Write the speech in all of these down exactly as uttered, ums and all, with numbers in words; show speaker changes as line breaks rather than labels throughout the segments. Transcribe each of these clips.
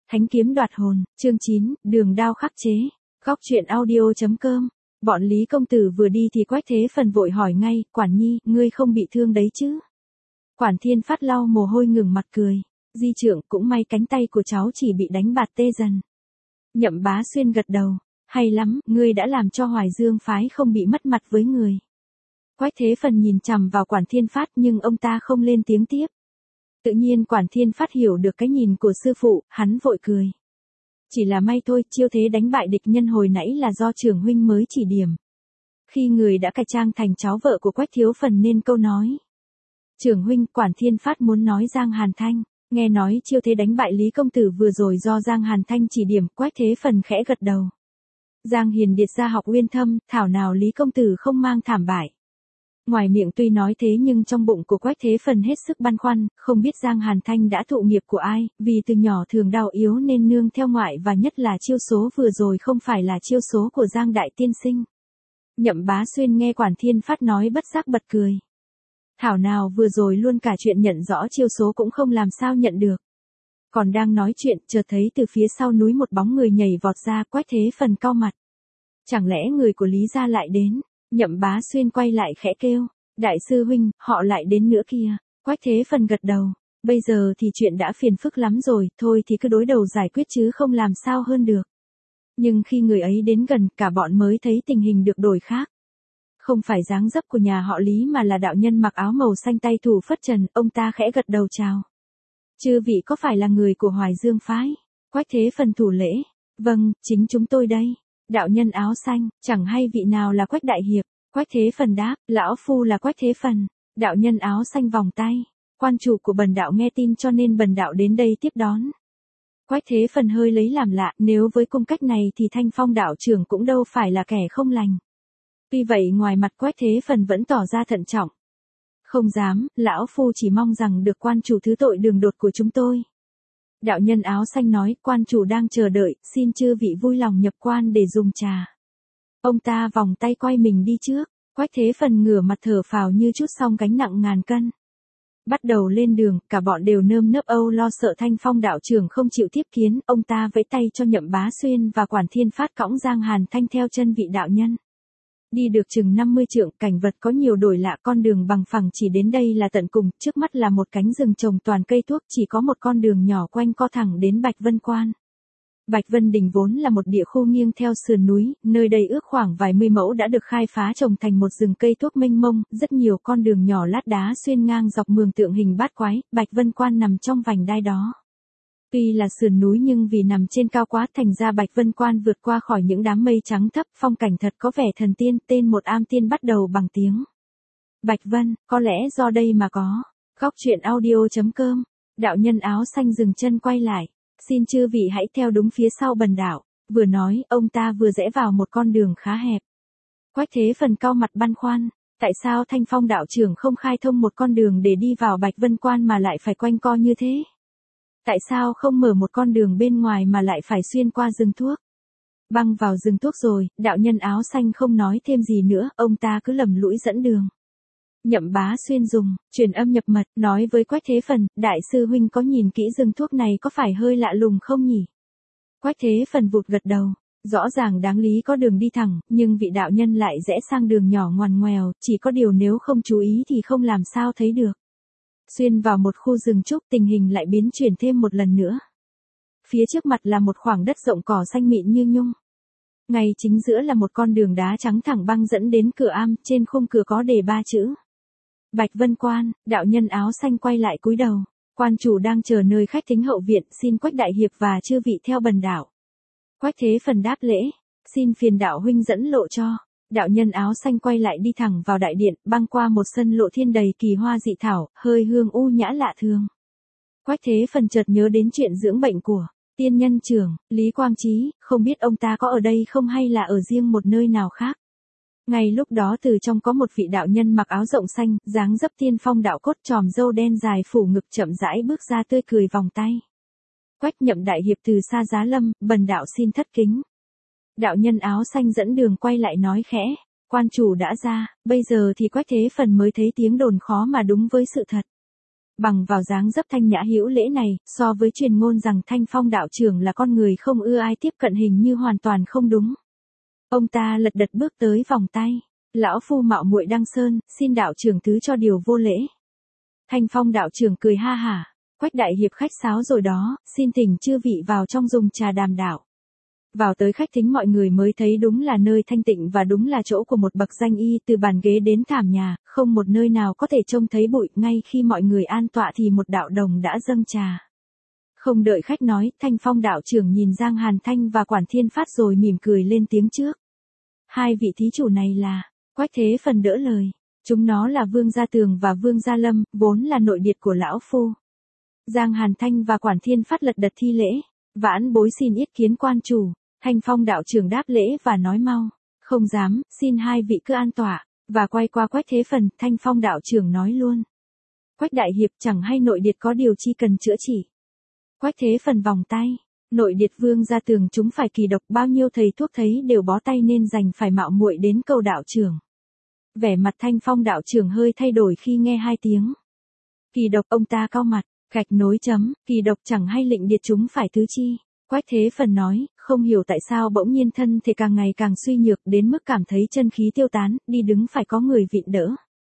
Thánh kiếm đoạt hồn, chương chín, đường đao khắc chế. Góc truyện audio.com. Bọn Lý công tử vừa đi thì Quách Thế Phần vội hỏi ngay, Quản Nhi, ngươi không bị thương đấy chứ? Quản Thiên Phát lau mồ hôi ngừng mặt cười. Di trưởng, cũng may cánh tay của cháu chỉ bị đánh bạt tê dần. Nhậm Bá Xuyên gật đầu. Hay lắm, ngươi đã làm cho Hoài Dương phái không bị mất mặt với người. Quách Thế Phần nhìn chằm vào Quản Thiên Phát nhưng ông ta không lên tiếng tiếp. Tự nhiên Quản Thiên Phát hiểu được cái nhìn của sư phụ, hắn vội cười. Chỉ là may thôi, chiêu thế đánh bại địch nhân hồi nãy là do trưởng huynh mới chỉ điểm. Khi người đã cải trang thành cháu vợ của Quách Thiếu Phần nên câu nói. Trưởng huynh, Quản Thiên Phát muốn nói Giang Hàn Thanh, nghe nói chiêu thế đánh bại Lý công tử vừa rồi do Giang Hàn Thanh chỉ điểm, Quách Thế Phần khẽ gật đầu. Giang Hiền Điệt ra học uyên thâm, thảo nào Lý công tử không mang thảm bại. Ngoài miệng tuy nói thế nhưng trong bụng của Quách Thế Phần hết sức băn khoăn, không biết Giang Hàn Thanh đã thụ nghiệp của ai, vì từ nhỏ thường đau yếu nên nương theo ngoại và nhất là chiêu số vừa rồi không phải là chiêu số của Giang Đại Tiên Sinh. Nhậm Bá Xuyên nghe Quản Thiên Phát nói bất giác bật cười. Thảo nào vừa rồi luôn cả chuyện nhận rõ chiêu số cũng không làm sao nhận được. Còn đang nói chuyện, chợt thấy từ phía sau núi một bóng người nhảy vọt ra, Quách Thế Phần cau mặt. Chẳng lẽ người của Lý gia lại đến? Nhậm Bá Xuyên quay lại khẽ kêu, đại sư huynh, họ lại đến nữa kìa. Quách Thế Phần gật đầu, bây giờ thì chuyện đã phiền phức lắm rồi, thôi thì cứ đối đầu giải quyết chứ không làm sao hơn được. Nhưng khi người ấy đến gần, cả bọn mới thấy tình hình được đổi khác. Không phải dáng dấp của nhà họ Lý mà là đạo nhân mặc áo màu xanh tay thủ phất trần, ông ta khẽ gật đầu chào. Chư vị có phải là người của Hoài Dương phái? Quách Thế Phần thủ lễ, vâng, chính chúng tôi đây. Đạo nhân áo xanh, chẳng hay vị nào là Quách đại hiệp. Quách Thế Phần đáp, lão phu là Quách Thế Phần. Đạo nhân áo xanh vòng tay, quan chủ của bần đạo nghe tin cho nên bần đạo đến đây tiếp đón. Quách Thế Phần hơi lấy làm lạ, nếu với cung cách này thì Thanh Phong đạo trưởng cũng đâu phải là kẻ không lành. Tuy vậy ngoài mặt Quách Thế Phần vẫn tỏ ra thận trọng. Không dám, lão phu chỉ mong rằng được quan chủ thứ tội đường đột của chúng tôi. Đạo nhân áo xanh nói, quan chủ đang chờ đợi, xin chư vị vui lòng nhập quan để dùng trà. Ông ta vòng tay quay mình đi trước, Quách Thế Phần ngửa mặt thở phào như trút xong gánh nặng ngàn cân. Bắt đầu lên đường, cả bọn đều nơm nớp âu lo sợ Thanh Phong đạo trưởng không chịu tiếp kiến, ông ta vẫy tay cho Nhậm Bá Xuyên và Quản Thiên Phát cõng Giang Hàn Thanh theo chân vị đạo nhân. Đi được chừng năm mươi trượng, cảnh vật có nhiều đổi lạ, con đường bằng phẳng chỉ đến đây là tận cùng, trước mắt là một cánh rừng trồng toàn cây thuốc, chỉ có một con đường nhỏ quanh co thẳng đến Bạch Vân Quan. Bạch Vân Đình vốn là một địa khu nghiêng theo sườn núi, nơi đây ước khoảng vài mươi mẫu đã được khai phá trồng thành một rừng cây thuốc mênh mông, rất nhiều con đường nhỏ lát đá xuyên ngang dọc mường tượng hình bát quái, Bạch Vân Quan nằm trong vành đai đó. Tuy là sườn núi nhưng vì nằm trên cao quá thành ra Bạch Vân Quan vượt qua khỏi những đám mây trắng thấp, phong cảnh thật có vẻ thần tiên, tên một am tiên bắt đầu bằng tiếng Bạch Vân, có lẽ do đây mà có. Góc truyện audio.com. Đạo nhân áo xanh dừng chân quay lại, xin chư vị hãy theo đúng phía sau bần đạo. Vừa nói, ông ta vừa rẽ vào một con đường khá hẹp. Quách Thế Phần cau mặt băn khoăn, tại sao Thanh Phong đạo trưởng không khai thông một con đường để đi vào Bạch Vân Quan mà lại phải quanh co như thế? Tại sao không mở một con đường bên ngoài mà lại phải xuyên qua rừng thuốc? Băng vào rừng thuốc rồi, đạo nhân áo xanh không nói thêm gì nữa, ông ta cứ lầm lũi dẫn đường. Nhậm Bá Xuyên dùng, truyền âm nhập mật, nói với Quách Thế Phần, đại sư huynh có nhìn kỹ rừng thuốc này có phải hơi lạ lùng không nhỉ? Quách Thế Phần vụt gật đầu, rõ ràng đáng lý có đường đi thẳng, nhưng vị đạo nhân lại rẽ sang đường nhỏ ngoằn ngoèo, chỉ có điều nếu không chú ý thì không làm sao thấy được. Xuyên vào một khu rừng trúc, tình hình lại biến chuyển thêm một lần nữa. Phía trước mặt là một khoảng đất rộng cỏ xanh mịn như nhung. Ngay chính giữa là một con đường đá trắng thẳng băng dẫn đến cửa am, trên khung cửa có đề ba chữ Bạch Vân Quan. Đạo nhân áo xanh quay lại cúi đầu, quan chủ đang chờ nơi khách thính hậu viện, xin Quách đại hiệp và chư vị theo bần đạo. Quách Thế Phần đáp lễ, xin phiền đạo huynh dẫn lộ cho. Đạo nhân áo xanh quay lại đi thẳng vào đại điện, băng qua một sân lộ thiên đầy kỳ hoa dị thảo, hơi hương u nhã lạ thường. Quách Thế Phần chợt nhớ đến chuyện dưỡng bệnh của tiên nhân trưởng, Lý Quang Chí, không biết ông ta có ở đây không hay là ở riêng một nơi nào khác. Ngay lúc đó từ trong có một vị đạo nhân mặc áo rộng xanh, dáng dấp tiên phong đạo cốt, tròm râu đen dài phủ ngực, chậm rãi bước ra tươi cười vòng tay. Quách Nhậm đại hiệp từ xa giá lâm, bần đạo xin thất kính. Đạo nhân áo xanh dẫn đường quay lại nói khẽ, quan chủ đã ra, bây giờ thì Quách Thế Phần mới thấy tiếng đồn khó mà đúng với sự thật. Bằng vào dáng dấp thanh nhã hữu lễ này, so với truyền ngôn rằng Thanh Phong đạo trưởng là con người không ưa ai tiếp cận hình như hoàn toàn không đúng. Ông ta lật đật bước tới vòng tay. Lão phu mạo muội đăng sơn, xin đạo trưởng thứ cho điều vô lễ. Thanh Phong đạo trưởng cười ha hả. Quách đại hiệp khách sáo rồi đó, xin thỉnh chư vị vào trong dùng trà đàm đạo. Vào tới khách thính mọi người mới thấy đúng là nơi thanh tịnh và đúng là chỗ của một bậc danh y, từ bàn ghế đến thảm nhà, không một nơi nào có thể trông thấy bụi. Ngay khi mọi người an tọa thì một đạo đồng đã dâng trà. Không đợi khách nói, Thanh Phong đạo trưởng nhìn Giang Hàn Thanh và Quản Thiên Phát rồi mỉm cười lên tiếng trước. Hai vị thí chủ này là, Quách Thế Phần đỡ lời. Chúng nó là Vương Gia Tường và Vương Gia Lâm, vốn là nội điệt của lão phu. Giang Hàn Thanh và Quản Thiên Phát lật đật thi lễ. Vãn bối xin yết kiến quan chủ. Thanh Phong đạo trưởng đáp lễ và nói mau. Không dám, xin hai vị cứ an tọa. Và quay qua Quách Thế Phần, Thanh Phong đạo trưởng nói luôn. Quách đại hiệp chẳng hay nội điệt có điều chi cần chữa trị. Quách Thế Phần vòng tay. Nội điệt Vương Gia Tường chúng phải kỳ độc, bao nhiêu thầy thuốc thấy đều bó tay nên dành phải mạo muội đến cầu đạo trưởng. Vẻ mặt Thanh Phong đạo trưởng hơi thay đổi khi nghe hai tiếng. Kỳ độc, ông ta cau mặt, gạch nối chấm, kỳ độc chẳng hay lệnh điệt chúng phải thứ chi. Quách Thế Phần nói, không hiểu tại sao bỗng nhiên thân thể càng ngày càng suy nhược đến mức cảm thấy chân khí tiêu tán, đi đứng phải có người vịn đỡ.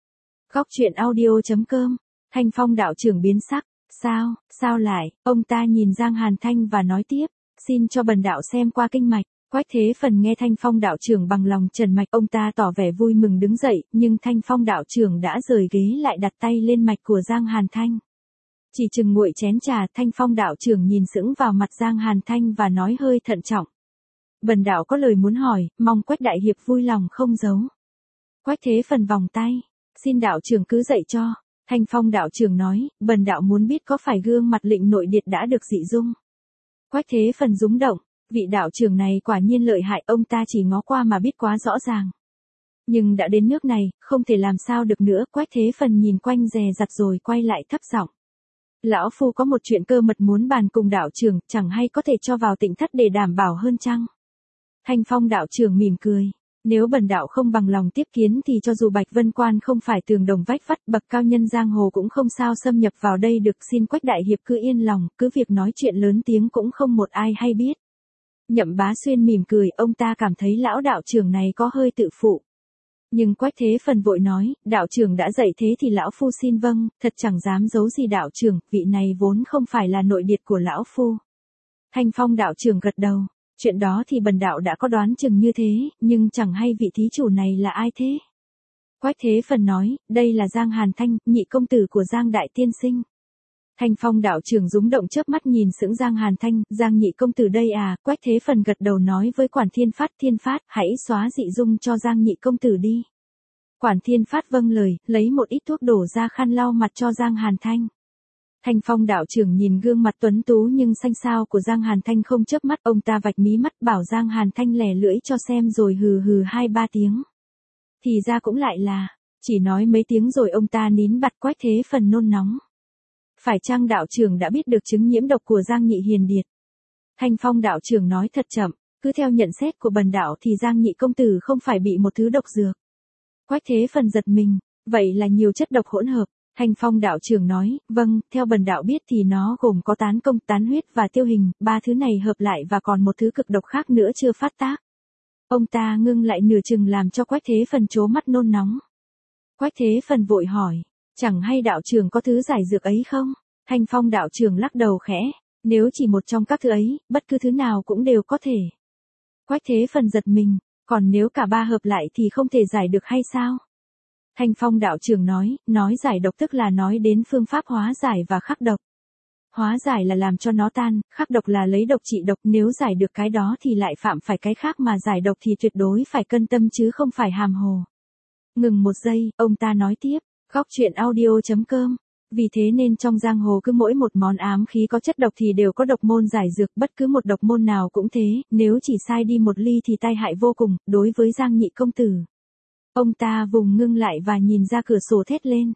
Góc truyện audio chấm com. Thanh Phong đạo trưởng biến sắc. Sao, sao lại, ông ta nhìn Giang Hàn Thanh và nói tiếp, xin cho bần đạo xem qua kinh mạch. Quách Thế Phần nghe Thanh Phong đạo trưởng bằng lòng trần mạch, ông ta tỏ vẻ vui mừng đứng dậy, nhưng Thanh Phong đạo trưởng đã rời ghế lại đặt tay lên mạch của Giang Hàn Thanh. Chỉ chừng nguội chén trà, Thanh Phong đạo trưởng nhìn sững vào mặt Giang Hàn Thanh và nói hơi thận trọng. Bần đạo có lời muốn hỏi, mong Quách đại hiệp vui lòng không giấu. Quách Thế Phần vòng tay, xin đạo trưởng cứ dạy cho. Thanh Phong đạo trưởng nói, bần đạo muốn biết có phải gương mặt lệnh nội điệt đã được dị dung. Quách Thế Phần rúng động, vị đạo trưởng này quả nhiên lợi hại, ông ta chỉ ngó qua mà biết quá rõ ràng. Nhưng đã đến nước này, không thể làm sao được nữa. Quách Thế Phần nhìn quanh dè dặt rồi quay lại thấp giọng. Lão phu có một chuyện cơ mật muốn bàn cùng đạo trưởng, chẳng hay có thể cho vào Tịnh Thất để đảm bảo hơn chăng? Thanh Phong đạo trưởng mỉm cười. Nếu bần đạo không bằng lòng tiếp kiến thì cho dù Bạch Vân Quan không phải tường đồng vách vắt, bậc cao nhân giang hồ cũng không sao xâm nhập vào đây được. Xin Quách đại hiệp cứ yên lòng, cứ việc nói chuyện lớn tiếng cũng không một ai hay biết. Nhậm Bá Xuyên mỉm cười, ông ta cảm thấy lão đạo trưởng này có hơi tự phụ. Nhưng Quách Thế Phần vội nói, đạo trưởng đã dạy thế thì lão phu xin vâng, thật chẳng dám giấu gì đạo trưởng, vị này vốn không phải là nội điệt của lão phu. Thanh Phong đạo trưởng gật đầu, chuyện đó thì bần đạo đã có đoán chừng như thế, nhưng chẳng hay vị thí chủ này là ai thế. Quách Thế Phần nói, đây là Giang Hàn Thanh, nhị công tử của Giang Đại Tiên Sinh. Thanh Phong đạo trưởng rúng động chớp mắt nhìn sững Giang Hàn Thanh, Giang nhị công tử đây à. Quách Thế Phần gật đầu nói với Quản Thiên Phát, Thiên Phát, hãy xóa dị dung cho Giang nhị công tử đi. Quản Thiên Phát vâng lời, lấy một ít thuốc đổ ra khăn lau mặt cho Giang Hàn Thanh. Thanh Phong đạo trưởng nhìn gương mặt tuấn tú nhưng xanh xao của Giang Hàn Thanh không chớp mắt, ông ta vạch mí mắt bảo Giang Hàn Thanh lẻ lưỡi cho xem rồi hừ hừ hai ba tiếng. Thì ra cũng lại là, chỉ nói mấy tiếng rồi ông ta nín bặt. Quách Thế Phần nôn nóng. Phải chăng đạo trưởng đã biết được chứng nhiễm độc của Giang nhị hiền điệt? Thanh Phong đạo trưởng nói thật chậm, cứ theo nhận xét của bần đạo thì Giang nhị công tử không phải bị một thứ độc dược. Quách Thế Phần giật mình, vậy là nhiều chất độc hỗn hợp. Thanh Phong đạo trưởng nói, vâng, theo bần đạo biết thì nó gồm có tán công, tán huyết và tiêu hình, ba thứ này hợp lại và còn một thứ cực độc khác nữa chưa phát tác. Ông ta ngưng lại nửa chừng làm cho Quách Thế Phần trố mắt nôn nóng. Quách Thế Phần vội hỏi, chẳng hay đạo trưởng có thứ giải dược ấy không? Thanh Phong đạo trưởng lắc đầu khẽ, nếu chỉ một trong các thứ ấy, bất cứ thứ nào cũng đều có thể. Quách Thế Phần giật mình, còn nếu cả ba hợp lại thì không thể giải được hay sao? Thanh Phong đạo trưởng nói, nói giải độc tức là nói đến phương pháp hóa giải và khắc độc. Hóa giải là làm cho nó tan, khắc độc là lấy độc trị độc, nếu giải được cái đó thì lại phạm phải cái khác, mà giải độc thì tuyệt đối phải cân tâm chứ không phải hàm hồ. Ngừng một giây, ông ta nói tiếp, góc truyện audio chấm com. Vì thế nên trong giang hồ cứ mỗi một món ám khí có chất độc thì đều có độc môn giải dược, bất cứ một độc môn nào cũng thế, nếu chỉ sai đi một ly thì tai hại vô cùng. Đối với Giang nhị công tử, ông ta vùng ngưng lại và nhìn ra cửa sổ thét lên.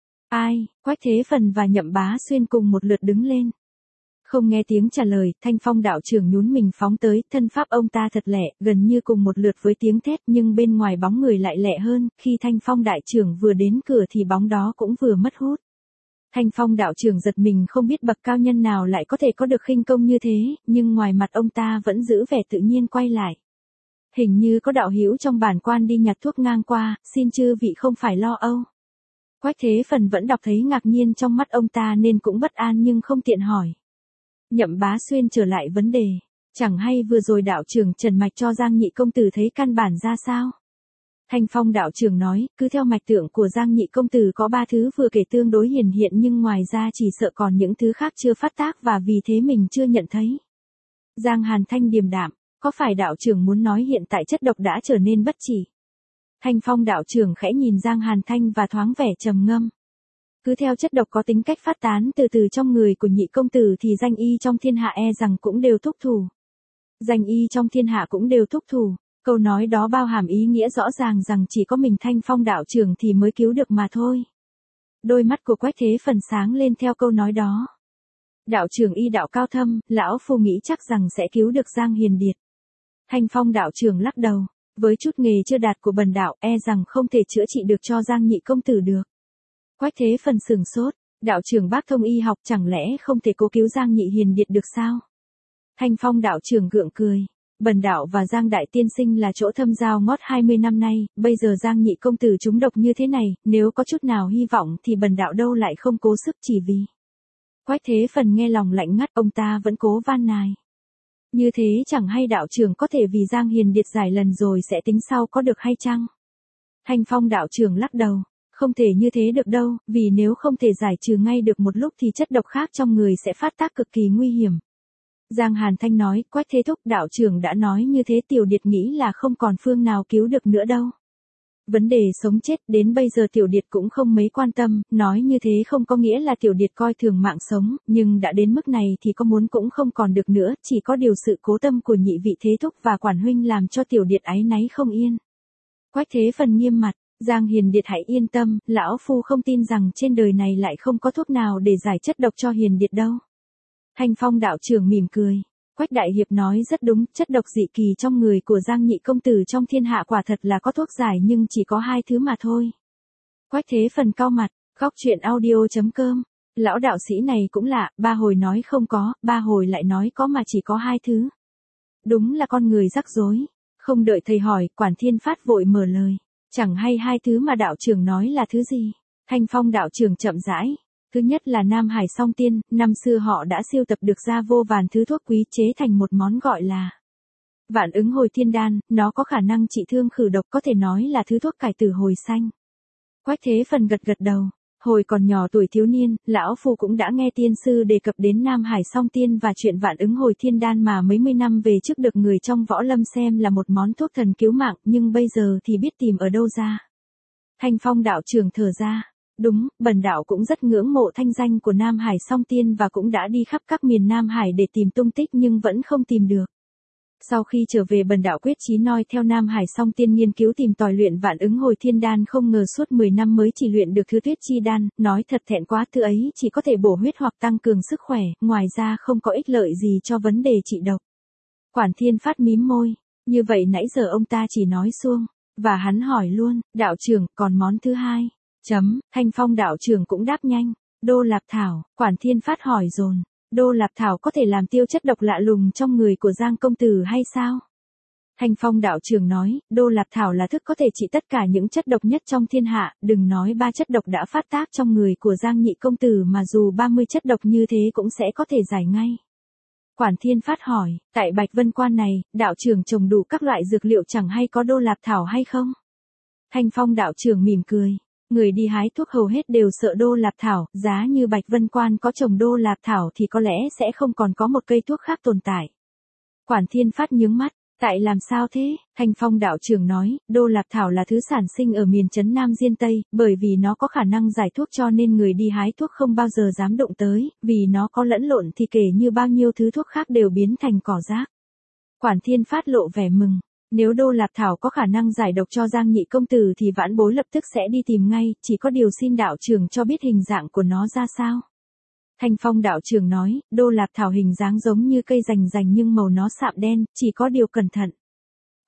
Ai? Quách Thế Phần và Nhậm Bá Xuyên cùng một lượt đứng lên. Không nghe tiếng trả lời, Thanh Phong đạo trưởng nhún mình phóng tới, thân pháp ông ta thật lẹ, gần như cùng một lượt với tiếng thét, nhưng bên ngoài bóng người lại lẹ hơn. Khi Thanh Phong đại trưởng vừa đến cửa thì bóng đó cũng vừa mất hút. Thanh Phong đạo trưởng giật mình không biết bậc cao nhân nào lại có thể có được khinh công như thế, nhưng ngoài mặt ông ta vẫn giữ vẻ tự nhiên quay lại. Hình như có đạo hữu trong bản quan đi nhặt thuốc ngang qua, xin chư vị không phải lo âu. Quách Thế Phần vẫn đọc thấy ngạc nhiên trong mắt ông ta nên cũng bất an nhưng không tiện hỏi. Nhậm Bá Xuyên trở lại vấn đề, chẳng hay vừa rồi đạo trưởng trần mạch cho Giang Nhị công tử thấy căn bản ra sao? Thanh Phong đạo trưởng nói, cứ theo mạch tượng của Giang Nhị công tử có ba thứ vừa kể tương đối hiển hiện nhưng ngoài ra chỉ sợ còn những thứ khác chưa phát tác và vì thế mình chưa nhận thấy. Giang Hàn Thanh điềm đạm, có phải đạo trưởng muốn nói hiện tại chất độc đã trở nên bất chỉ? Thanh Phong đạo trưởng khẽ nhìn Giang Hàn Thanh và thoáng vẻ trầm ngâm. Cứ theo chất độc có tính cách phát tán từ từ trong người của Nhị công tử thì danh y trong thiên hạ e rằng cũng đều thúc thủ. Danh y trong thiên hạ cũng đều thúc thủ. Câu nói đó bao hàm ý nghĩa rõ ràng rằng chỉ có mình Thanh Phong đạo trưởng thì mới cứu được mà thôi. Đôi mắt của Quách Thế Phần sáng lên theo câu nói đó. Đạo trưởng y đạo cao thâm, lão phu nghĩ chắc rằng sẽ cứu được Giang Hiền Điệt. Thanh Phong đạo trưởng lắc đầu, với chút nghề chưa đạt của bần đạo e rằng không thể chữa trị được cho Giang Nhị công tử được. Quách Thế Phần sừng sốt, đạo trưởng bác thông y học chẳng lẽ không thể cố cứu Giang Nhị Hiền Điệt được sao? Thanh Phong đạo trưởng gượng cười. Bần đạo và Giang Đại Tiên Sinh là chỗ thâm giao ngót hai mươi năm nay, bây giờ Giang Nhị công tử trúng độc như thế này, nếu có chút nào hy vọng thì bần đạo đâu lại không cố sức chỉ vì. Quách Thế Phần nghe lòng lạnh ngắt, ông ta vẫn cố van nài. Như thế chẳng hay đạo trưởng có thể vì Giang Hiền Điệt giải lần rồi sẽ tính sau có được hay chăng? Thanh Phong đạo trưởng lắc đầu, không thể như thế được đâu, vì nếu không thể giải trừ ngay được một lúc thì chất độc khác trong người sẽ phát tác cực kỳ nguy hiểm. Giang Hàn Thanh nói, Quách Thế Thúc đạo trưởng đã nói như thế Tiểu Điệt nghĩ là không còn phương nào cứu được nữa đâu. Vấn đề sống chết đến bây giờ Tiểu Điệt cũng không mấy quan tâm, nói như thế không có nghĩa là Tiểu Điệt coi thường mạng sống, nhưng đã đến mức này thì có muốn cũng không còn được nữa, chỉ có điều sự cố tâm của nhị vị Thế Thúc và Quản huynh làm cho Tiểu Điệt áy náy không yên. Quách Thế Phần nghiêm mặt, Giang Hiền Điệt hãy yên tâm, lão phu không tin rằng trên đời này lại không có thuốc nào để giải chất độc cho Hiền Điệt đâu. Thanh Phong đạo trưởng mỉm cười. Quách Đại Hiệp nói rất đúng, chất độc dị kỳ trong người của Giang Nhị công tử trong thiên hạ quả thật là có thuốc giải nhưng chỉ có hai thứ mà thôi. Quách Thế Phần cau mặt, góc truyện audio chấm com. Lão đạo sĩ này cũng lạ, ba hồi nói không có, ba hồi lại nói có mà chỉ có hai thứ. Đúng là con người rắc rối. Không đợi thầy hỏi, Quản Thiên Phát vội mở lời. Chẳng hay hai thứ mà đạo trưởng nói là thứ gì? Thanh Phong đạo trưởng chậm rãi. Thứ nhất là Nam Hải Song Tiên, năm xưa họ đã siêu tập được ra vô vàn thứ thuốc quý chế thành một món gọi là Vạn Ứng Hồi Thiên Đan, nó có khả năng trị thương khử độc, có thể nói là thứ thuốc cải tử hồi xanh. Quách Thế Phần gật gật đầu, hồi còn nhỏ tuổi thiếu niên, lão phu cũng đã nghe tiên sư đề cập đến Nam Hải Song Tiên và chuyện Vạn Ứng Hồi Thiên Đan mà mấy mươi năm về trước được người trong võ lâm xem là một món thuốc thần cứu mạng, nhưng bây giờ thì biết tìm ở đâu ra. Thanh Phong đạo trưởng thở ra. Đúng, bần đạo cũng rất ngưỡng mộ thanh danh của Nam Hải Song Tiên và cũng đã đi khắp các miền Nam Hải để tìm tung tích nhưng vẫn không tìm được. Sau khi trở về bần đạo quyết chí noi theo Nam Hải Song Tiên nghiên cứu tìm tòi luyện Vạn Ứng Hồi Thiên Đan, không ngờ suốt mười năm mới chỉ luyện được thứ Tuyết Chi Đan, nói thật thẹn quá, thứ ấy chỉ có thể bổ huyết hoặc tăng cường sức khỏe, ngoài ra không có ích lợi gì cho vấn đề trị độc. Quản Thiên Phát mím môi, như vậy nãy giờ ông ta chỉ nói suông, và hắn hỏi luôn, đạo trưởng, còn món thứ hai? Chấm, Thanh Phong đạo trưởng cũng đáp nhanh, Đô Lạp Thảo. Quản Thiên Phát hỏi dồn, Đô Lạp Thảo có thể làm tiêu chất độc lạ lùng trong người của Giang công tử hay sao? Thanh Phong đạo trưởng nói, Đô Lạp Thảo là thức có thể trị tất cả những chất độc nhất trong thiên hạ, đừng nói ba chất độc đã phát tác trong người của Giang Nhị công tử mà dù ba mươi chất độc như thế cũng sẽ có thể giải ngay. Quản Thiên Phát hỏi, tại Bạch Vân Quan này, đạo trưởng trồng đủ các loại dược liệu chẳng hay có Đô Lạp Thảo hay không? Thanh Phong đạo trưởng mỉm cười. Người đi hái thuốc hầu hết đều sợ Đô Lạp Thảo, giá như Bạch Vân Quan có trồng Đô Lạp Thảo thì có lẽ sẽ không còn có một cây thuốc khác tồn tại. Quản Thiên Phát nhướng mắt, tại làm sao thế? Thanh Phong đạo trưởng nói, Đô Lạp Thảo là thứ sản sinh ở miền trấn Nam Diên Tây, bởi vì nó có khả năng giải thuốc cho nên người đi hái thuốc không bao giờ dám động tới, vì nó có lẫn lộn thì kể như bao nhiêu thứ thuốc khác đều biến thành cỏ rác. Quản Thiên Phát lộ vẻ mừng. Nếu Đô Lạp Thảo có khả năng giải độc cho Giang Nhị công tử thì vãn bối lập tức sẽ đi tìm ngay, chỉ có điều xin đạo trưởng cho biết hình dạng của nó ra sao. Thanh Phong đạo trưởng nói, Đô Lạp Thảo hình dáng giống như cây rành rành nhưng màu nó sạm đen, chỉ có điều cẩn thận.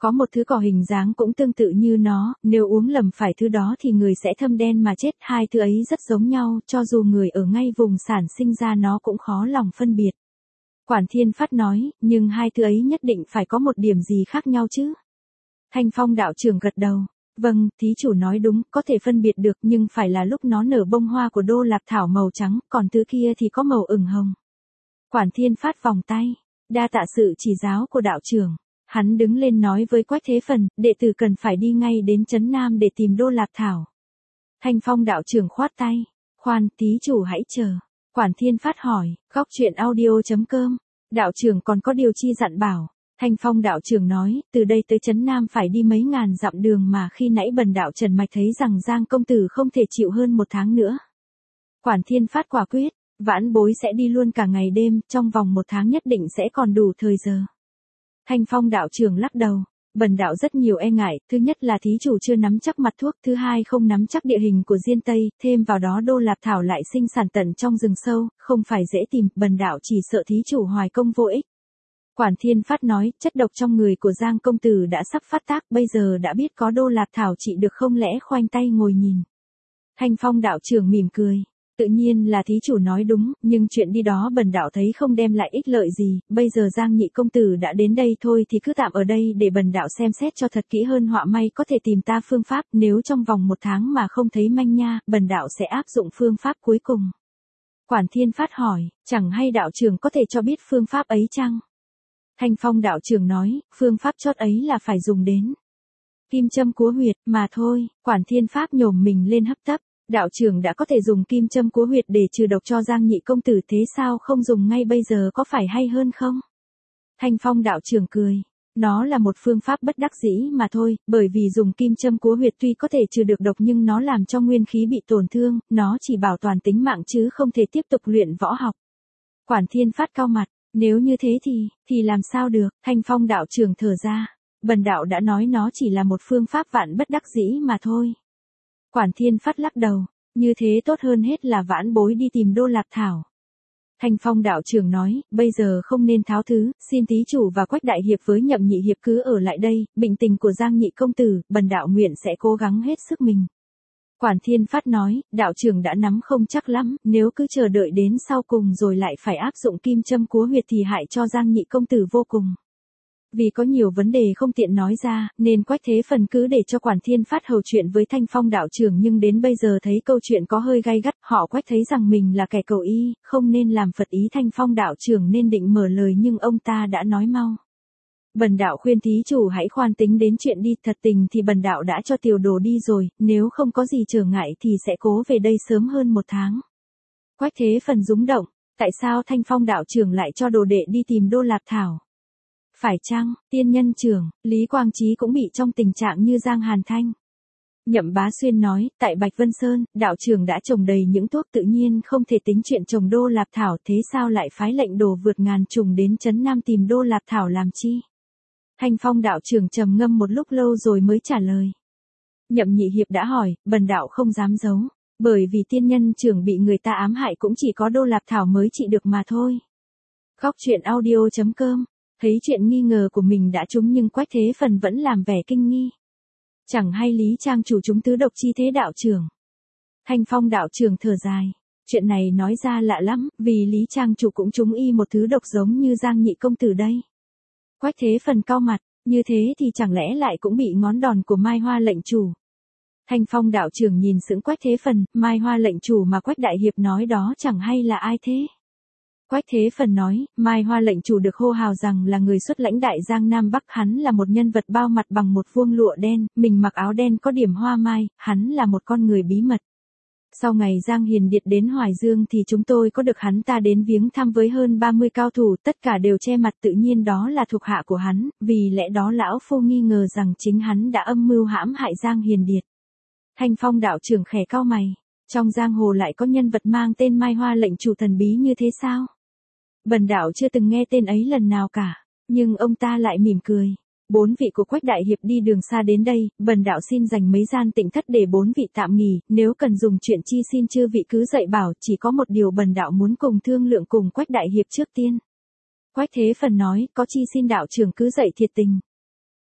Có một thứ cỏ hình dáng cũng tương tự như nó, nếu uống lầm phải thứ đó thì người sẽ thâm đen mà chết. Hai thứ ấy rất giống nhau, cho dù người ở ngay vùng sản sinh ra nó cũng khó lòng phân biệt. Quản Thiên Phát nói, nhưng hai thứ ấy nhất định phải có một điểm gì khác nhau chứ? Thanh Phong đạo trưởng gật đầu. Vâng, thí chủ nói đúng, có thể phân biệt được nhưng phải là lúc nó nở bông hoa của Đô Lạp Thảo màu trắng, còn thứ kia thì có màu ửng hồng. Quản Thiên Phát vòng tay. Đa tạ sự chỉ giáo của đạo trưởng. Hắn đứng lên nói với Quách Thế Phần, đệ tử cần phải đi ngay đến Trấn Nam để tìm Đô Lạp Thảo. Thanh Phong đạo trưởng khoát tay. Khoan, thí chủ hãy chờ. Quản Thiên Phát hỏi, góc chuyện audio chấm com. Đạo trưởng còn có điều chi dặn bảo. Thanh Phong đạo trưởng nói, từ đây tới Trấn Nam phải đi mấy ngàn dặm đường mà khi nãy bần đạo Trần Mạch thấy rằng Giang công tử không thể chịu hơn một tháng nữa. Quản Thiên Phát quả quyết, vãn bối sẽ đi luôn cả ngày đêm, trong vòng một tháng nhất định sẽ còn đủ thời giờ. Thanh Phong đạo trưởng lắc đầu, bần đạo rất nhiều e ngại, thứ nhất là thí chủ chưa nắm chắc mặt thuốc, thứ hai không nắm chắc địa hình của Diên Tây, thêm vào đó Đô Lạp Thảo lại sinh sản tận trong rừng sâu, không phải dễ tìm, bần đạo chỉ sợ thí chủ hoài công vô ích. Quản Thiên Phát nói, chất độc trong người của Giang công tử đã sắp phát tác, bây giờ đã biết có Đô Lạp Thảo trị được không lẽ khoanh tay ngồi nhìn. Thanh Phong đạo trưởng mỉm cười. Tự nhiên là thí chủ nói đúng, nhưng chuyện đi đó bần đạo thấy không đem lại ích lợi gì, bây giờ Giang nhị công tử đã đến đây thôi thì cứ tạm ở đây để bần đạo xem xét cho thật kỹ hơn, họa may có thể tìm ta phương pháp, nếu trong vòng một tháng mà không thấy manh nha, bần đạo sẽ áp dụng phương pháp cuối cùng. Quản Thiên Phát hỏi, chẳng hay đạo trưởng có thể cho biết phương pháp ấy chăng? Thanh Phong đạo trưởng nói, phương pháp chót ấy là phải dùng đến kim châm cúa huyệt, mà thôi. Quản Thiên Phát nhổm mình lên hấp tấp. Đạo trưởng đã có thể dùng kim châm cúa huyệt để trừ độc cho Giang nhị công tử, thế sao không dùng ngay bây giờ, có phải hay hơn không? Thanh Phong đạo trưởng cười. Nó là một phương pháp bất đắc dĩ mà thôi, bởi vì dùng kim châm cúa huyệt tuy có thể trừ được độc nhưng nó làm cho nguyên khí bị tổn thương, nó chỉ bảo toàn tính mạng chứ không thể tiếp tục luyện võ học. Quản Thiên Phát cau mặt, nếu như thế thì, thì làm sao được? Thanh Phong đạo trưởng thở ra. Bần đạo đã nói nó chỉ là một phương pháp vạn bất đắc dĩ mà thôi. Quản Thiên Phát lắc đầu, như thế tốt hơn hết là vãn bối đi tìm Đô Lạp Thảo. Thanh Phong đạo trưởng nói, bây giờ không nên tháo thứ, xin thí chủ và Quách đại hiệp với Nhậm nhị hiệp cứ ở lại đây, bệnh tình của Giang nhị công tử, bần đạo nguyện sẽ cố gắng hết sức mình. Quản Thiên Phát nói, đạo trưởng đã nắm không chắc lắm, nếu cứ chờ đợi đến sau cùng rồi lại phải áp dụng kim châm cúa huyệt thì hại cho Giang nhị công tử vô cùng. Vì có nhiều vấn đề không tiện nói ra, nên Quách Thế Phần cứ để cho Quản Thiên Phát hầu chuyện với Thanh Phong đạo trưởng, nhưng đến bây giờ thấy câu chuyện có hơi gay gắt, họ Quách thấy rằng mình là kẻ cầu y, không nên làm phật ý Thanh Phong đạo trưởng nên định mở lời nhưng ông ta đã nói mau. Bần đạo khuyên thí chủ hãy khoan tính đến chuyện đi, thật tình thì bần đạo đã cho tiểu đồ đi rồi, nếu không có gì trở ngại thì sẽ cố về đây sớm hơn một tháng. Quách Thế Phần rúng động, tại sao Thanh Phong đạo trưởng lại cho đồ đệ đi tìm Đô Lạp Thảo? Phải chăng, tiên nhân trưởng, Lý Quang Chí cũng bị trong tình trạng như Giang Hàn Thanh? Nhậm Bá Xuyên nói, tại Bạch Vân Sơn, đạo trưởng đã trồng đầy những thuốc tự nhiên không thể tính chuyện trồng Đô Lạp Thảo, thế sao lại phái lệnh đồ vượt ngàn trùng đến Trấn Nam tìm Đô Lạp Thảo làm chi? Thanh Phong đạo trưởng trầm ngâm một lúc lâu rồi mới trả lời. Nhậm nhị hiệp đã hỏi, bần đạo không dám giấu, bởi vì tiên nhân trưởng bị người ta ám hại cũng chỉ có Đô Lạp Thảo mới trị được mà thôi. Góc chuyện audio chấm com. Thấy chuyện nghi ngờ của mình đã trúng nhưng Quách Thế Phần vẫn làm vẻ kinh nghi. Chẳng hay Lý Trang chủ trúng tứ độc chi thế đạo trưởng? Thanh Phong đạo trưởng thở dài. Chuyện này nói ra lạ lắm, vì Lý Trang chủ cũng trúng y một thứ độc giống như Giang nhị công tử đây. Quách Thế Phần cau mặt, như thế thì chẳng lẽ lại cũng bị ngón đòn của Mai Hoa lệnh chủ? Thanh Phong đạo trưởng nhìn sững Quách Thế Phần, Mai Hoa lệnh chủ mà Quách đại hiệp nói đó chẳng hay là ai thế? Quách Thế Phần nói, Mai Hoa lệnh chủ được hô hào rằng là người xuất lãnh đại Giang Nam Bắc, hắn là một nhân vật bao mặt bằng một vuông lụa đen, mình mặc áo đen có điểm hoa mai, hắn là một con người bí mật. Sau ngày Giang Hiền Điệt đến Hoài Dương thì chúng tôi có được hắn ta đến viếng thăm với hơn ba mươi cao thủ, tất cả đều che mặt, tự nhiên đó là thuộc hạ của hắn, vì lẽ đó lão phu nghi ngờ rằng chính hắn đã âm mưu hãm hại Giang Hiền Điệt. Thanh Phong đạo trưởng khẽ cau mày, trong giang hồ lại có nhân vật mang tên Mai Hoa lệnh chủ thần bí như thế sao? Bần đạo chưa từng nghe tên ấy lần nào cả, nhưng ông ta lại mỉm cười. Bốn vị của Quách đại hiệp đi đường xa đến đây, bần đạo xin dành mấy gian tịnh thất để bốn vị tạm nghỉ, nếu cần dùng chuyện chi xin chư vị cứ dạy bảo, chỉ có một điều bần đạo muốn cùng thương lượng cùng Quách đại hiệp trước tiên. Quách Thế Phần nói, có chi xin đạo trưởng cứ dạy thiệt tình.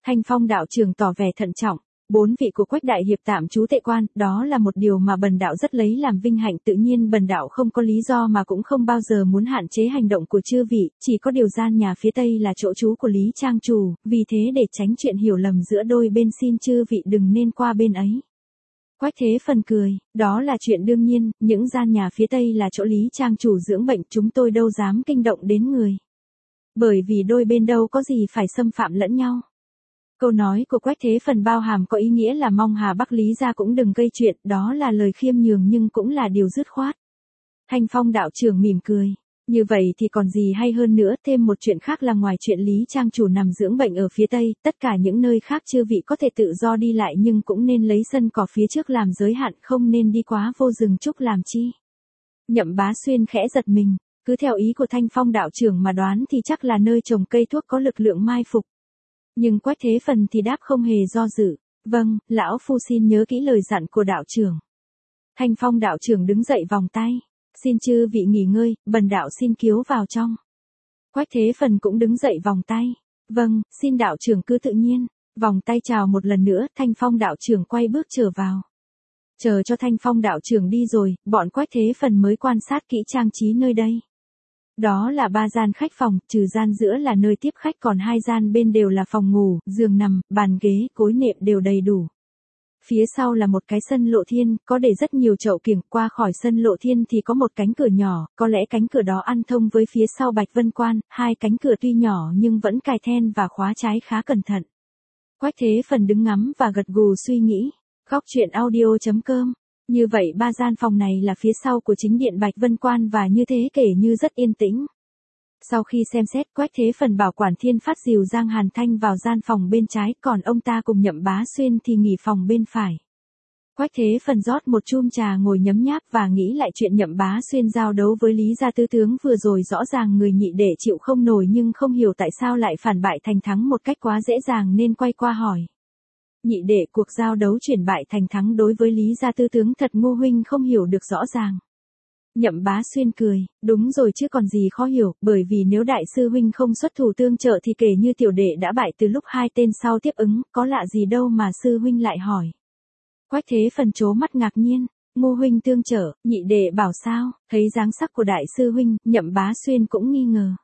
Thanh Phong đạo trưởng tỏ vẻ thận trọng. Bốn vị của Quách đại hiệp tạm trú tệ quan, đó là một điều mà bần đạo rất lấy làm vinh hạnh, tự nhiên bần đạo không có lý do mà cũng không bao giờ muốn hạn chế hành động của chư vị, chỉ có điều gian nhà phía tây là chỗ trú của Lý Trang chủ, vì thế để tránh chuyện hiểu lầm giữa đôi bên xin chư vị đừng nên qua bên ấy. Quách Thế Phần cười, đó là chuyện đương nhiên, những gian nhà phía tây là chỗ Lý Trang chủ dưỡng bệnh, chúng tôi đâu dám kinh động đến người. Bởi vì đôi bên đâu có gì phải xâm phạm lẫn nhau. Câu nói của Quách Thế Phần bao hàm có ý nghĩa là mong Hà Bắc Lý gia cũng đừng gây chuyện, đó là lời khiêm nhường nhưng cũng là điều dứt khoát. Thanh Phong đạo trưởng mỉm cười. Như vậy thì còn gì hay hơn nữa, thêm một chuyện khác là ngoài chuyện Lý Trang chủ nằm dưỡng bệnh ở phía tây, tất cả những nơi khác chư vị có thể tự do đi lại nhưng cũng nên lấy sân cỏ phía trước làm giới hạn, không nên đi quá vô rừng trúc làm chi. Nhậm Bá Xuyên khẽ giật mình, cứ theo ý của Thanh Phong đạo trưởng mà đoán thì chắc là nơi trồng cây thuốc có lực lượng mai phục. Nhưng Quách Thế Phần thì đáp không hề do dự, vâng, lão phu xin nhớ kỹ lời dặn của đạo trưởng. Thanh Phong đạo trưởng đứng dậy vòng tay, xin chư vị nghỉ ngơi, bần đạo xin kiếu vào trong. Quách Thế Phần cũng đứng dậy vòng tay, vâng, xin đạo trưởng cứ tự nhiên, vòng tay chào một lần nữa, Thanh Phong đạo trưởng quay bước trở vào. Chờ cho Thanh Phong đạo trưởng đi rồi, bọn Quách Thế Phần mới quan sát kỹ trang trí nơi đây. Đó là ba gian khách phòng, trừ gian giữa là nơi tiếp khách còn hai gian bên đều là phòng ngủ, giường nằm, bàn ghế, gối nệm đều đầy đủ. Phía sau là một cái sân lộ thiên, có để rất nhiều chậu kiểng, qua khỏi sân lộ thiên thì có một cánh cửa nhỏ, có lẽ cánh cửa đó ăn thông với phía sau Bạch Vân Quan, hai cánh cửa tuy nhỏ nhưng vẫn cài then và khóa trái khá cẩn thận. Quách Thế Phần đứng ngắm và gật gù suy nghĩ. Góc truyện audio chấm com. Như vậy ba gian phòng này là phía sau của chính điện Bạch Vân Quan và như thế kể như rất yên tĩnh. Sau khi xem xét, Quách Thế Phần bảo Quản Thiên Phát dìu Giang Hàn Thanh vào gian phòng bên trái, còn ông ta cùng Nhậm Bá Xuyên thì nghỉ phòng bên phải. Quách Thế Phần rót một chum trà ngồi nhấm nháp và nghĩ lại chuyện Nhậm Bá Xuyên giao đấu với Lý gia tứ tướng vừa rồi, rõ ràng người nhị đệ chịu không nổi nhưng không hiểu tại sao lại phản bại thành thắng một cách quá dễ dàng nên quay qua hỏi. Nhị đệ, cuộc giao đấu chuyển bại thành thắng đối với Lý gia tứ tướng thật ngu, huynh không hiểu được rõ ràng. Nhậm Bá Xuyên cười, đúng rồi chứ còn gì khó hiểu, bởi vì nếu đại sư huynh không xuất thủ tương trợ thì kể như tiểu đệ đã bại từ lúc hai tên sau tiếp ứng, có lạ gì đâu mà sư huynh lại hỏi. Quách Thế Phần trố mắt ngạc nhiên, ngu huynh tương trợ, nhị đệ bảo sao, thấy dáng sắc của đại sư huynh, Nhậm Bá Xuyên cũng nghi ngờ.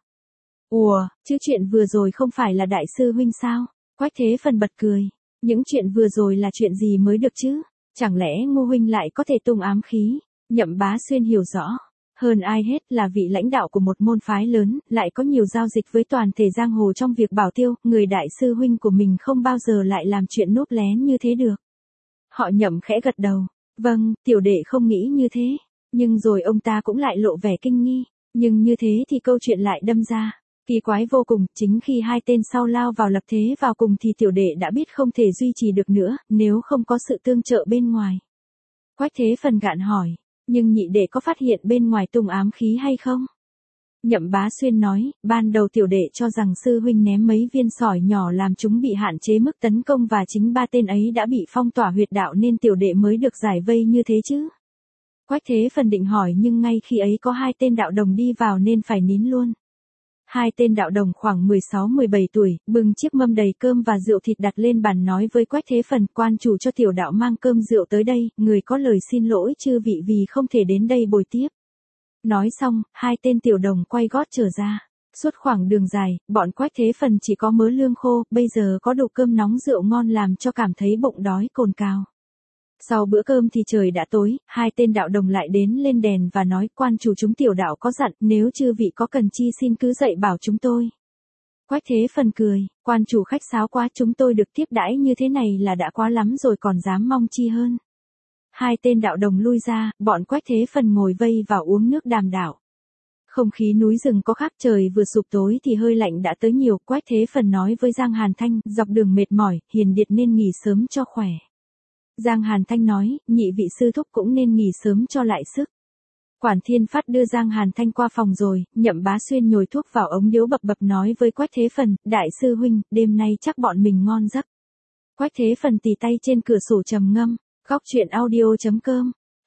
Ủa, chứ chuyện vừa rồi không phải là đại sư huynh sao? Quách Thế Phần bật cười, những chuyện vừa rồi là chuyện gì mới được chứ, chẳng lẽ ngu huynh lại có thể tung ám khí? Nhậm Bá Xuyên hiểu rõ, hơn ai hết là vị lãnh đạo của một môn phái lớn, lại có nhiều giao dịch với toàn thể giang hồ trong việc bảo tiêu, người đại sư huynh của mình không bao giờ lại làm chuyện núp lén như thế được. Họ Nhậm khẽ gật đầu, vâng, tiểu đệ không nghĩ như thế, nhưng rồi ông ta cũng lại lộ vẻ kinh nghi, nhưng như thế thì câu chuyện lại đâm ra. Kỳ quái vô cùng, chính khi hai tên sau lao vào lập thế vào cùng thì tiểu đệ đã biết không thể duy trì được nữa, nếu không có sự tương trợ bên ngoài. Quách Thế Phần gạn hỏi, nhưng nhị đệ có phát hiện bên ngoài tung ám khí hay không? Nhậm Bá Xuyên nói, ban đầu tiểu đệ cho rằng sư huynh ném mấy viên sỏi nhỏ làm chúng bị hạn chế mức tấn công và chính ba tên ấy đã bị phong tỏa huyệt đạo nên tiểu đệ mới được giải vây như thế chứ. Quách Thế Phần định hỏi nhưng ngay khi ấy có hai tên đạo đồng đi vào nên phải nín luôn. Hai tên đạo đồng khoảng mười sáu mười bảy tuổi, bưng chiếc mâm đầy cơm và rượu thịt đặt lên bàn nói với Quách Thế Phần, quan chủ cho tiểu đạo mang cơm rượu tới đây, người có lời xin lỗi chư vị vì không thể đến đây bồi tiếp. Nói xong, hai tên tiểu đồng quay gót trở ra. Suốt khoảng đường dài, bọn Quách Thế Phần chỉ có mớ lương khô, bây giờ có đủ cơm nóng rượu ngon làm cho cảm thấy bụng đói cồn cào. Sau bữa cơm thì trời đã tối, hai tên đạo đồng lại đến lên đèn và nói, quan chủ chúng tiểu đạo có dặn, nếu chư vị có cần chi xin cứ dạy bảo chúng tôi. Quách Thế Phần cười, quan chủ khách sáo quá, chúng tôi được tiếp đãi như thế này là đã quá lắm rồi còn dám mong chi hơn. Hai tên đạo đồng lui ra, bọn Quách Thế Phần ngồi vây vào uống nước đàm đạo. Không khí núi rừng có khác, trời vừa sụp tối thì hơi lạnh đã tới nhiều. Quách Thế Phần nói với Giang Hàn Thanh, dọc đường mệt mỏi, hiền điệt nên nghỉ sớm cho khỏe. Giang Hàn Thanh nói, nhị vị sư thúc cũng nên nghỉ sớm cho lại sức. Quản Thiên Phát đưa Giang Hàn Thanh qua phòng rồi, Nhậm Bá Xuyên nhồi thuốc vào ống điếu bập bập nói với Quách Thế Phần, đại sư huynh, đêm nay chắc bọn mình ngon giấc. Quách Thế Phần tì tay trên cửa sổ trầm ngâm. Góc truyện audio chấm com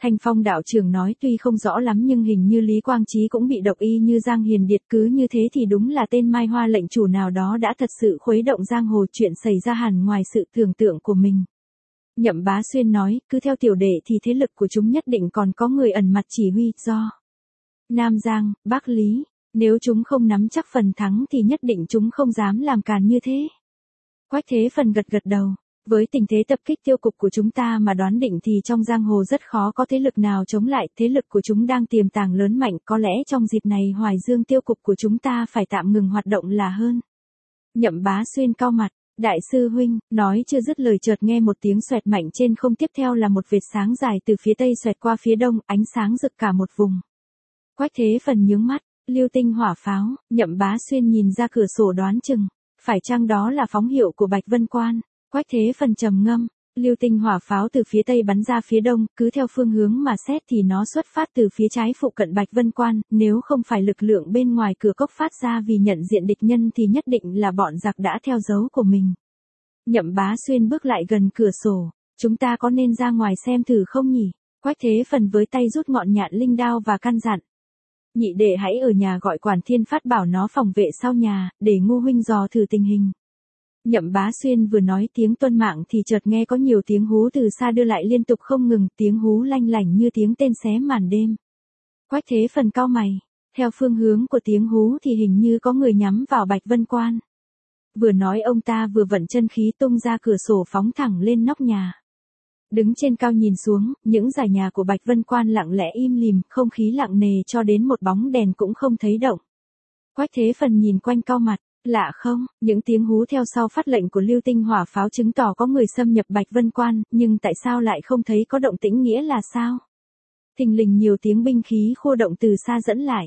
Thanh Phong đạo trưởng nói tuy không rõ lắm nhưng hình như Lý Quang Chí cũng bị độc y như Giang Hiền Điệt, cứ như thế thì đúng là tên Mai Hoa lệnh chủ nào đó đã thật sự khuấy động giang hồ, chuyện xảy ra hẳn ngoài sự tưởng tượng của mình. Nhậm Bá Xuyên nói, cứ theo tiểu đệ thì thế lực của chúng nhất định còn có người ẩn mặt chỉ huy, do Nam Giang, Bắc Lý, nếu chúng không nắm chắc phần thắng thì nhất định chúng không dám làm càn như thế. Quách Thế Phần gật gật đầu. Với tình thế tập kích tiêu cục của chúng ta mà đoán định thì trong giang hồ rất khó có thế lực nào chống lại, thế lực của chúng đang tiềm tàng lớn mạnh, có lẽ trong dịp này Hoài Dương tiêu cục của chúng ta phải tạm ngừng hoạt động là hơn. Nhậm Bá Xuyên cau mặt, đại sư huynh, nói chưa dứt lời chợt nghe một tiếng xoẹt mạnh trên không, tiếp theo là một vệt sáng dài từ phía tây xoẹt qua phía đông, ánh sáng rực cả một vùng. Quách Thế Phần nhướng mắt, lưu tinh hỏa pháo, Nhậm Bá Xuyên nhìn ra cửa sổ đoán chừng, phải chăng đó là phóng hiệu của Bạch Vân Quan. Quách Thế Phần trầm ngâm, lưu tinh hỏa pháo từ phía tây bắn ra phía đông, cứ theo phương hướng mà xét thì nó xuất phát từ phía trái phụ cận Bạch Vân Quan, nếu không phải lực lượng bên ngoài cửa cốc phát ra vì nhận diện địch nhân thì nhất định là bọn giặc đã theo dấu của mình. Nhậm Bá Xuyên bước lại gần cửa sổ, chúng ta có nên ra ngoài xem thử không nhỉ? Quách Thế Phần với tay rút ngọn nhạn linh đao và căn dặn. Nhị đệ hãy ở nhà gọi Quản Thiên Phát bảo nó phòng vệ sau nhà, để Ngô huynh dò thử tình hình. Nhậm Bá Xuyên vừa nói tiếng tuân mạng thì chợt nghe có nhiều tiếng hú từ xa đưa lại liên tục không ngừng, tiếng hú lanh lảnh như tiếng tên xé màn đêm. Quách Thế Phần cau mày, theo phương hướng của tiếng hú thì hình như có người nhắm vào Bạch Vân Quan. Vừa nói ông ta vừa vận chân khí tung ra cửa sổ phóng thẳng lên nóc nhà. Đứng trên cao nhìn xuống, những dải nhà của Bạch Vân Quan lặng lẽ im lìm, không khí lặng nề cho đến một bóng đèn cũng không thấy động. Quách Thế Phần nhìn quanh cau mặt. Lạ không, những tiếng hú theo sau phát lệnh của lưu tinh hỏa pháo chứng tỏ có người xâm nhập Bạch Vân Quan, nhưng tại sao lại không thấy có động tĩnh, nghĩa là sao? Thình lình nhiều tiếng binh khí khô động từ xa dẫn lại.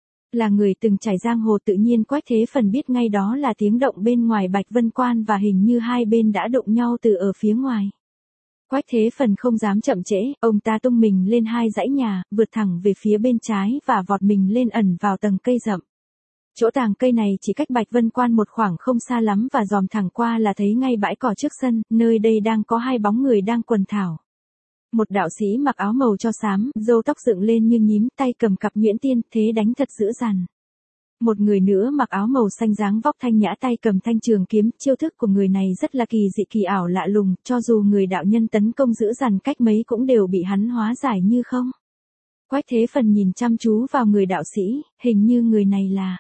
Là người từng trải giang hồ tự nhiên Quách Thế Phần biết ngay đó là tiếng động bên ngoài Bạch Vân Quan và hình như hai bên đã đụng nhau từ ở phía ngoài. Quách Thế Phần không dám chậm trễ, ông ta tung mình lên hai dãy nhà, vượt thẳng về phía bên trái và vọt mình lên ẩn vào tầng cây rậm. Chỗ tàng cây này chỉ cách Bạch Vân Quan một khoảng không xa lắm và dòm thẳng qua là thấy ngay bãi cỏ trước sân, nơi đây đang có hai bóng người đang quần thảo. Một đạo sĩ mặc áo màu cho xám, râu tóc dựng lên như nhím, tay cầm cặp nhuyễn tiên, thế đánh thật dữ dằn. Một người nữa mặc áo màu xanh dáng vóc thanh nhã, tay cầm thanh trường kiếm, chiêu thức của người này rất là kỳ dị kỳ ảo lạ lùng, cho dù người đạo nhân tấn công dữ dằn cách mấy cũng đều bị hắn hóa giải như không. Quách Thế Phần nhìn chăm chú vào người đạo sĩ, hình như người này là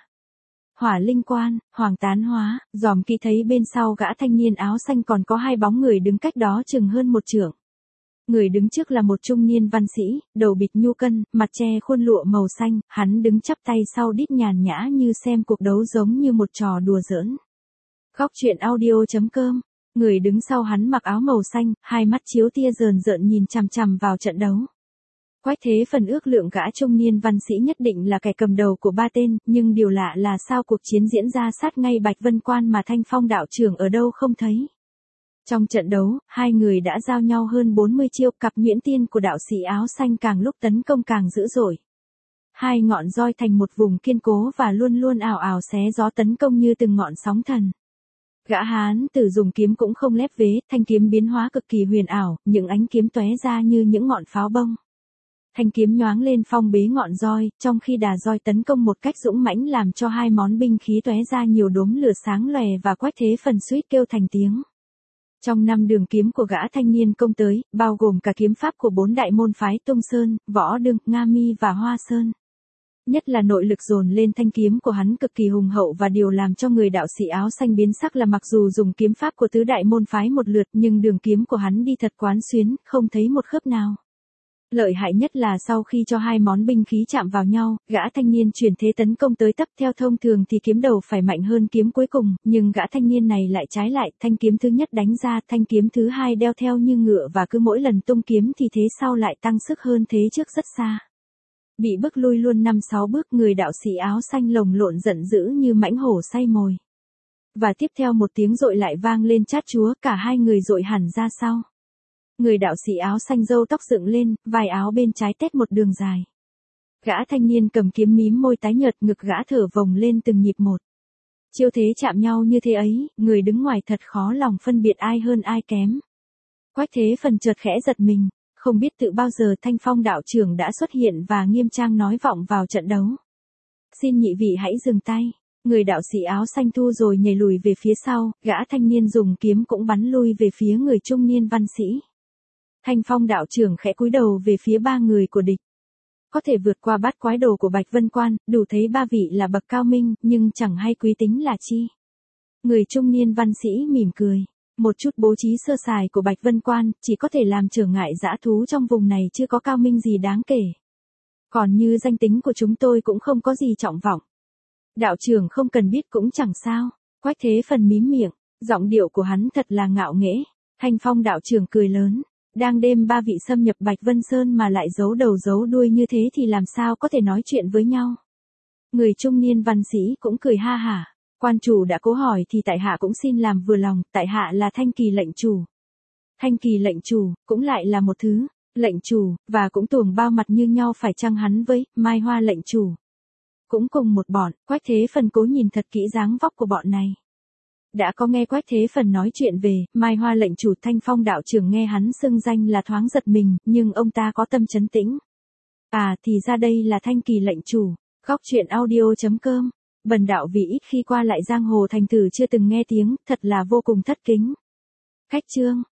Hỏa Linh Quan, Hoàng Tán Hóa, dòm kỹ thấy bên sau gã thanh niên áo xanh còn có hai bóng người đứng cách đó chừng hơn một trượng. Người đứng trước là một trung niên văn sĩ, đầu bịt nhu cân, mặt che khuôn lụa màu xanh, hắn đứng chắp tay sau đít nhàn nhã như xem cuộc đấu giống như một trò đùa giỡn. Góc truyện audio chấm com, người đứng sau hắn mặc áo màu xanh, hai mắt chiếu tia rờn rợn nhìn chằm chằm vào trận đấu. Quách Thế Phần ước lượng gã trung niên văn sĩ nhất định là kẻ cầm đầu của ba tên, nhưng điều lạ là sao cuộc chiến diễn ra sát ngay Bạch Vân Quan mà Thanh Phong đạo trưởng ở đâu không thấy. Trong trận đấu, hai người đã giao nhau hơn bốn mươi chiêu, cặp nhuyễn tiên của đạo sĩ áo xanh càng lúc tấn công càng dữ dội. Hai ngọn roi thành một vùng kiên cố và luôn luôn ảo ảo xé gió tấn công như từng ngọn sóng thần. Gã hán tử dùng kiếm cũng không lép vế, thanh kiếm biến hóa cực kỳ huyền ảo, những ánh kiếm tóe ra như những ngọn pháo bông. Thanh kiếm nhoáng lên phong bế ngọn roi, trong khi đà roi tấn công một cách dũng mãnh làm cho hai món binh khí tóe ra nhiều đốm lửa sáng lòe và Quách Thế Phần suýt kêu thành tiếng. Trong năm đường kiếm của gã thanh niên công tới, bao gồm cả kiếm pháp của bốn đại môn phái Tung Sơn, Võ Đương, Nga Mi và Hoa Sơn. Nhất là nội lực dồn lên thanh kiếm của hắn cực kỳ hùng hậu, và điều làm cho người đạo sĩ áo xanh biến sắc là mặc dù dùng kiếm pháp của tứ đại môn phái một lượt nhưng đường kiếm của hắn đi thật quán xuyến, không thấy một khớp nào. Lợi hại nhất là sau khi cho hai món binh khí chạm vào nhau, gã thanh niên chuyển thế tấn công tới tấp, theo thông thường thì kiếm đầu phải mạnh hơn kiếm cuối cùng, nhưng gã thanh niên này lại trái lại, thanh kiếm thứ nhất đánh ra, thanh kiếm thứ hai đeo theo như ngựa và cứ mỗi lần tung kiếm thì thế sau lại tăng sức hơn thế trước rất xa. Bị bức lui luôn năm sáu bước, người đạo sĩ áo xanh lồng lộn giận dữ như mãnh hổ say mồi. Và tiếp theo một tiếng dội lại vang lên chát chúa, cả hai người dội hẳn ra sau. Người đạo sĩ áo xanh râu tóc dựng lên, vai áo bên trái tét một đường dài. Gã thanh niên cầm kiếm mím môi tái nhợt, ngực gã thở vồng lên từng nhịp một. Chiêu thế chạm nhau như thế ấy, người đứng ngoài thật khó lòng phân biệt ai hơn ai kém. Quách Thế Phần chợt khẽ giật mình, Không biết từ bao giờ Thanh Phong đạo trưởng đã xuất hiện và nghiêm trang nói vọng vào trận đấu. Xin nhị vị hãy dừng tay. Người đạo sĩ áo xanh thu rồi nhảy lùi về phía sau, gã thanh niên dùng kiếm cũng bắn lui về phía người trung niên văn sĩ. Thanh Phong đạo trưởng khẽ cúi đầu về phía ba người của địch. Có thể vượt qua bát quái đồ của Bạch Vân Quan, đủ thấy ba vị là bậc cao minh, nhưng chẳng hay quý tính là chi. Người trung niên văn sĩ mỉm cười. Một chút bố trí sơ sài của Bạch Vân Quan, chỉ có thể làm trở ngại dã thú trong vùng này chưa có cao minh gì đáng kể. Còn như danh tính của chúng tôi cũng không có gì trọng vọng. Đạo trưởng không cần biết cũng chẳng sao. Quách Thế Phần mím miệng, giọng điệu của hắn thật là ngạo nghễ. Thanh Phong đạo trưởng cười lớn. Đang đêm ba vị xâm nhập Bạch Vân Sơn mà lại giấu đầu giấu đuôi như thế thì làm sao có thể nói chuyện với nhau. Người trung niên văn sĩ cũng cười ha hả. Quan chủ đã cố hỏi thì tại hạ cũng xin làm vừa lòng, tại hạ là Thanh Kỳ lệnh chủ. Thanh Kỳ lệnh chủ, cũng lại là một thứ, lệnh chủ, và cũng tuồng bao mặt như nhau phải chăng hắn với, Mai Hoa lệnh chủ. Cũng cùng một bọn, Quách Thế Phần cố nhìn thật kỹ dáng vóc của bọn này. Đã có nghe Quách Thế Phần nói chuyện về, Mai Hoa lệnh chủ Thanh Phong đạo trưởng nghe hắn xưng danh là thoáng giật mình, nhưng ông ta có tâm trấn tĩnh. À thì ra đây là Thanh Kỳ lệnh chủ, góc truyện audio chấm com. Bần đạo vì ít khi qua lại giang hồ thành thử chưa từng nghe tiếng, thật là vô cùng thất kính. Khách chương.